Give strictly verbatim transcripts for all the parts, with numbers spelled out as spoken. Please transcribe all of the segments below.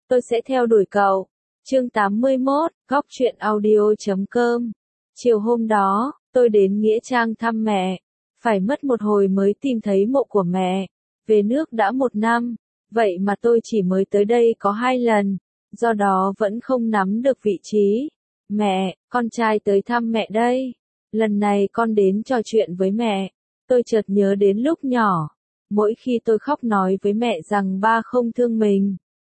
tôi sẽ theo đuổi cậu. Chương tám mươi mốt, góc truyện audio chấm com. Chiều hôm đó, tôi đến Nghĩa Trang thăm mẹ. Phải mất một hồi mới tìm thấy mộ của mẹ. Về nước đã một năm, vậy mà tôi chỉ mới tới đây có hai lần, do đó vẫn không nắm được vị trí. Mẹ, con trai tới thăm mẹ đây. Lần này con đến trò chuyện với mẹ. Tôi chợt nhớ đến lúc nhỏ. Mỗi khi tôi khóc nói với mẹ rằng ba không thương mình,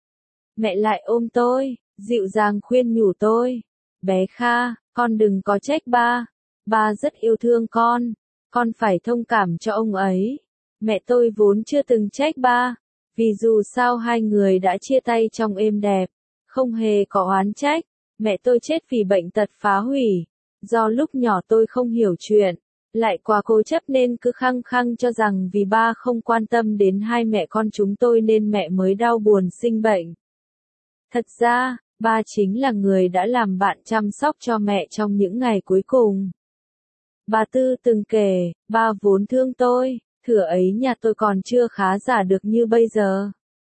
mẹ lại ôm tôi, dịu dàng khuyên nhủ tôi. Bé Kha, con đừng có trách ba. Ba rất yêu thương con. Con phải thông cảm cho ông ấy. Mẹ tôi vốn chưa từng trách ba. Vì dù sao hai người đã chia tay trong êm đẹp. Không hề có oán trách. Mẹ tôi chết vì bệnh tật phá hủy. Do lúc nhỏ tôi không hiểu chuyện. Lại quá cố chấp nên cứ khăng khăng cho rằng vì ba không quan tâm đến hai mẹ con chúng tôi nên mẹ mới đau buồn sinh bệnh. Thật ra, ba chính là người đã làm bạn chăm sóc cho mẹ trong những ngày cuối cùng. Bà Tư từng kể, ba vốn thương tôi, thuở ấy nhà tôi còn chưa khá giả được như bây giờ.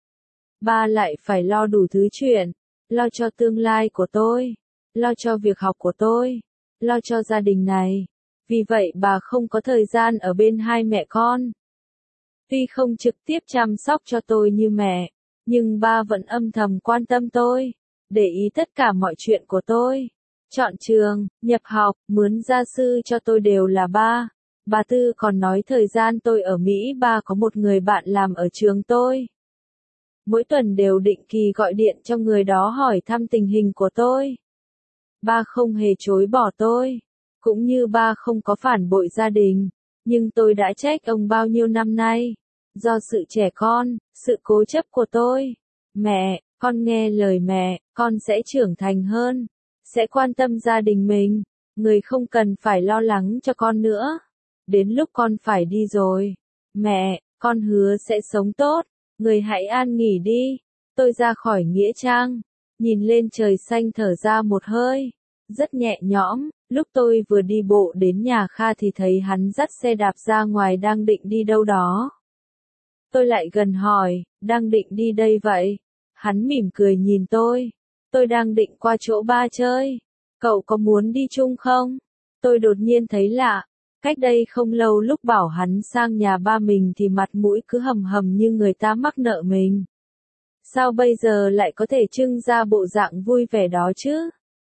Ba lại phải lo đủ thứ chuyện, lo cho tương lai của tôi, lo cho việc học của tôi, lo cho gia đình này. Vì vậy bà không có thời gian ở bên hai mẹ con. Tuy không trực tiếp chăm sóc cho tôi như mẹ, nhưng ba vẫn âm thầm quan tâm tôi, để ý tất cả mọi chuyện của tôi. Chọn trường, nhập học, mướn gia sư cho tôi đều là ba. Bà Tư còn nói thời gian tôi ở Mỹ ba có một người bạn làm ở trường tôi. Mỗi tuần đều định kỳ gọi điện cho người đó hỏi thăm tình hình của tôi. Ba không hề chối bỏ tôi. Cũng như ba không có phản bội gia đình, nhưng tôi đã trách ông bao nhiêu năm nay. Do sự trẻ con, sự cố chấp của tôi. Mẹ, con nghe lời mẹ, con sẽ trưởng thành hơn, sẽ quan tâm gia đình mình, người không cần phải lo lắng cho con nữa. Đến lúc con phải đi rồi. Mẹ, con hứa sẽ sống tốt, người hãy an nghỉ đi. Tôi ra khỏi Nghĩa Trang, nhìn lên trời xanh thở ra một hơi, rất nhẹ nhõm. Lúc tôi vừa đi bộ đến nhà Kha thì thấy hắn dắt xe đạp ra ngoài đang định đi đâu đó. Tôi lại gần hỏi, đang định đi đây vậy? Hắn mỉm cười nhìn tôi. Tôi đang định qua chỗ ba chơi. Cậu có muốn đi chung không? Tôi đột nhiên thấy lạ. Cách đây không lâu lúc bảo hắn sang nhà ba mình thì mặt mũi cứ hầm hầm như người ta mắc nợ mình. Sao bây giờ lại có thể trưng ra bộ dạng vui vẻ đó chứ?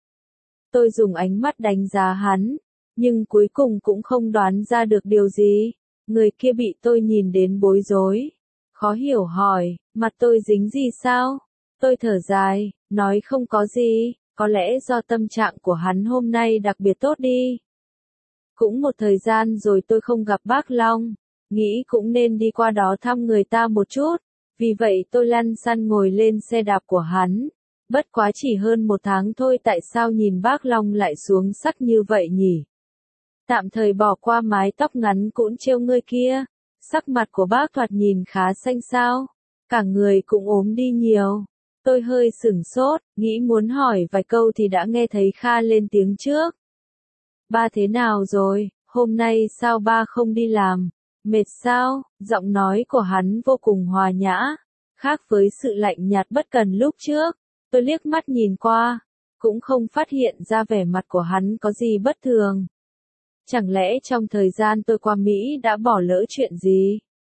Tôi dùng ánh mắt đánh giá hắn, nhưng cuối cùng cũng không đoán ra được điều gì. Người kia bị tôi nhìn đến bối rối, khó hiểu hỏi, mặt tôi dính gì sao? Tôi thở dài, nói không có gì, có lẽ do tâm trạng của hắn hôm nay đặc biệt tốt đi. Cũng một thời gian rồi tôi không gặp bác Long, nghĩ cũng nên đi qua đó thăm người ta một chút. Vì vậy tôi lăn xăn ngồi lên xe đạp của hắn. Bất quá chỉ hơn một tháng thôi, tại sao nhìn bác Long lại xuống sắc như vậy nhỉ? Tạm thời bỏ qua mái tóc ngắn cũn trêu ngươi kia. Sắc mặt của bác thoạt nhìn khá xanh xao. Cả người cũng ốm đi nhiều. Tôi hơi sửng sốt, nghĩ muốn hỏi vài câu thì đã nghe thấy Kha lên tiếng trước. Ba thế nào rồi, hôm nay sao ba không đi làm? Mệt sao? Giọng nói của hắn vô cùng hòa nhã, khác với sự lạnh nhạt bất cần lúc trước. Tôi liếc mắt nhìn qua, cũng không phát hiện ra vẻ mặt của hắn có gì bất thường. Chẳng lẽ trong thời gian tôi qua Mỹ đã bỏ lỡ chuyện gì?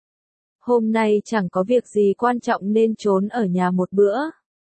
Hôm nay chẳng có việc gì quan trọng nên trốn ở nhà một bữa.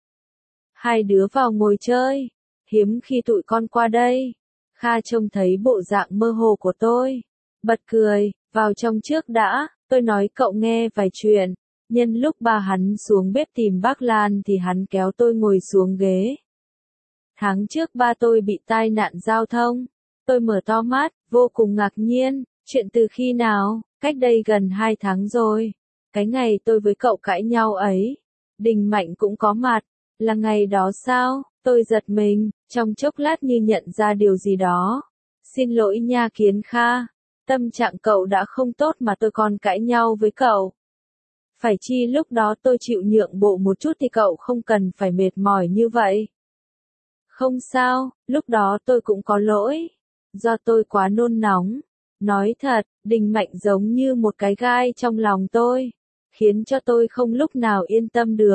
Hai đứa vào ngồi chơi, hiếm khi tụi con qua đây. Kha trông thấy bộ dạng mơ hồ của tôi, bật cười, vào trong trước đã, tôi nói cậu nghe vài chuyện. Nhân lúc ba hắn xuống bếp tìm bác Lan thì hắn kéo tôi ngồi xuống ghế. Tháng trước ba tôi bị tai nạn giao thông. Tôi mở to mắt, vô cùng ngạc nhiên. Chuyện từ khi nào? Cách đây gần hai tháng rồi. Cái ngày tôi với cậu cãi nhau ấy. Đình Mạnh cũng có mặt. Là ngày đó sao? Tôi giật mình, trong chốc lát như nhận ra điều gì đó. Xin lỗi nha Kiến Kha. Tâm trạng cậu đã không tốt mà tôi còn cãi nhau với cậu. Phải chi lúc đó tôi chịu nhượng bộ một chút thì cậu không cần phải mệt mỏi như vậy. Không sao, lúc đó tôi cũng có lỗi. Do tôi quá nôn nóng. Nói thật, Đình Mạnh giống như một cái gai trong lòng tôi, khiến cho tôi không lúc nào yên tâm được.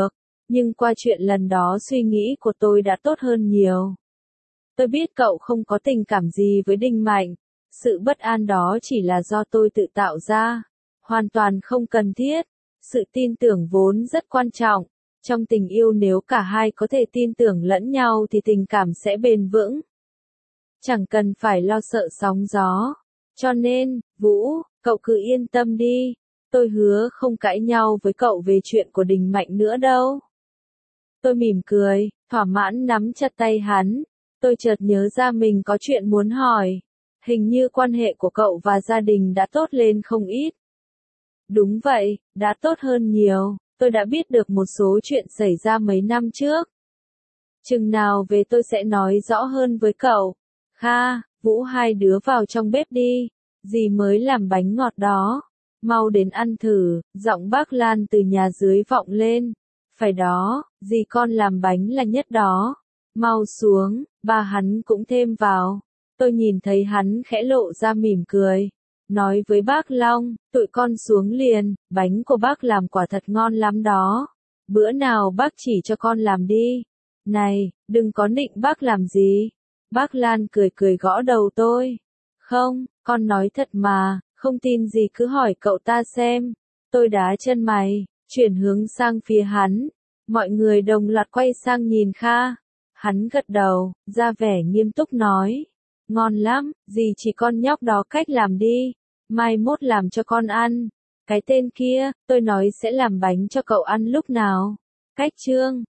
Nhưng qua chuyện lần đó suy nghĩ của tôi đã tốt hơn nhiều. Tôi biết cậu không có tình cảm gì với Đinh Mạnh. Sự bất an đó chỉ là do tôi tự tạo ra. Hoàn toàn không cần thiết. Sự tin tưởng vốn rất quan trọng. Trong tình yêu nếu cả hai có thể tin tưởng lẫn nhau thì tình cảm sẽ bền vững. Chẳng cần phải lo sợ sóng gió. Cho nên, Vũ, cậu cứ yên tâm đi. Tôi hứa không cãi nhau với cậu về chuyện của Đình Mạnh nữa đâu. Tôi mỉm cười, thỏa mãn nắm chặt tay hắn. Tôi chợt nhớ ra mình có chuyện muốn hỏi. Hình như quan hệ của cậu và gia đình đã tốt lên không ít. Đúng vậy, đã tốt hơn nhiều. Tôi đã biết được một số chuyện xảy ra mấy năm trước. Chừng nào về tôi sẽ nói rõ hơn với cậu. Kha, Vũ, hai đứa vào trong bếp đi. Dì mới làm bánh ngọt đó. Mau đến ăn thử, giọng bác Lan từ nhà dưới vọng lên. Phải đó, dì con làm bánh là nhất đó. Mau xuống, ba hắn cũng thêm vào. Tôi nhìn thấy hắn khẽ lộ ra mỉm cười. Nói với bác Long, tụi con xuống liền, bánh của bác làm quả thật ngon lắm đó. Bữa nào bác chỉ cho con làm đi. Này, đừng có nịnh bác làm gì. Bác Lan cười cười gõ đầu tôi. Không, con nói thật mà, không tin gì cứ hỏi cậu ta xem. Tôi đá chân mày, chuyển hướng sang phía hắn. Mọi người đồng loạt quay sang nhìn Kha. Hắn gật đầu, ra vẻ nghiêm túc nói. Ngon lắm, dì chỉ con nhóc đó cách làm đi. Mai mốt làm cho con ăn. Cái tên kia, tôi nói sẽ làm bánh cho cậu ăn lúc nào. Cách chương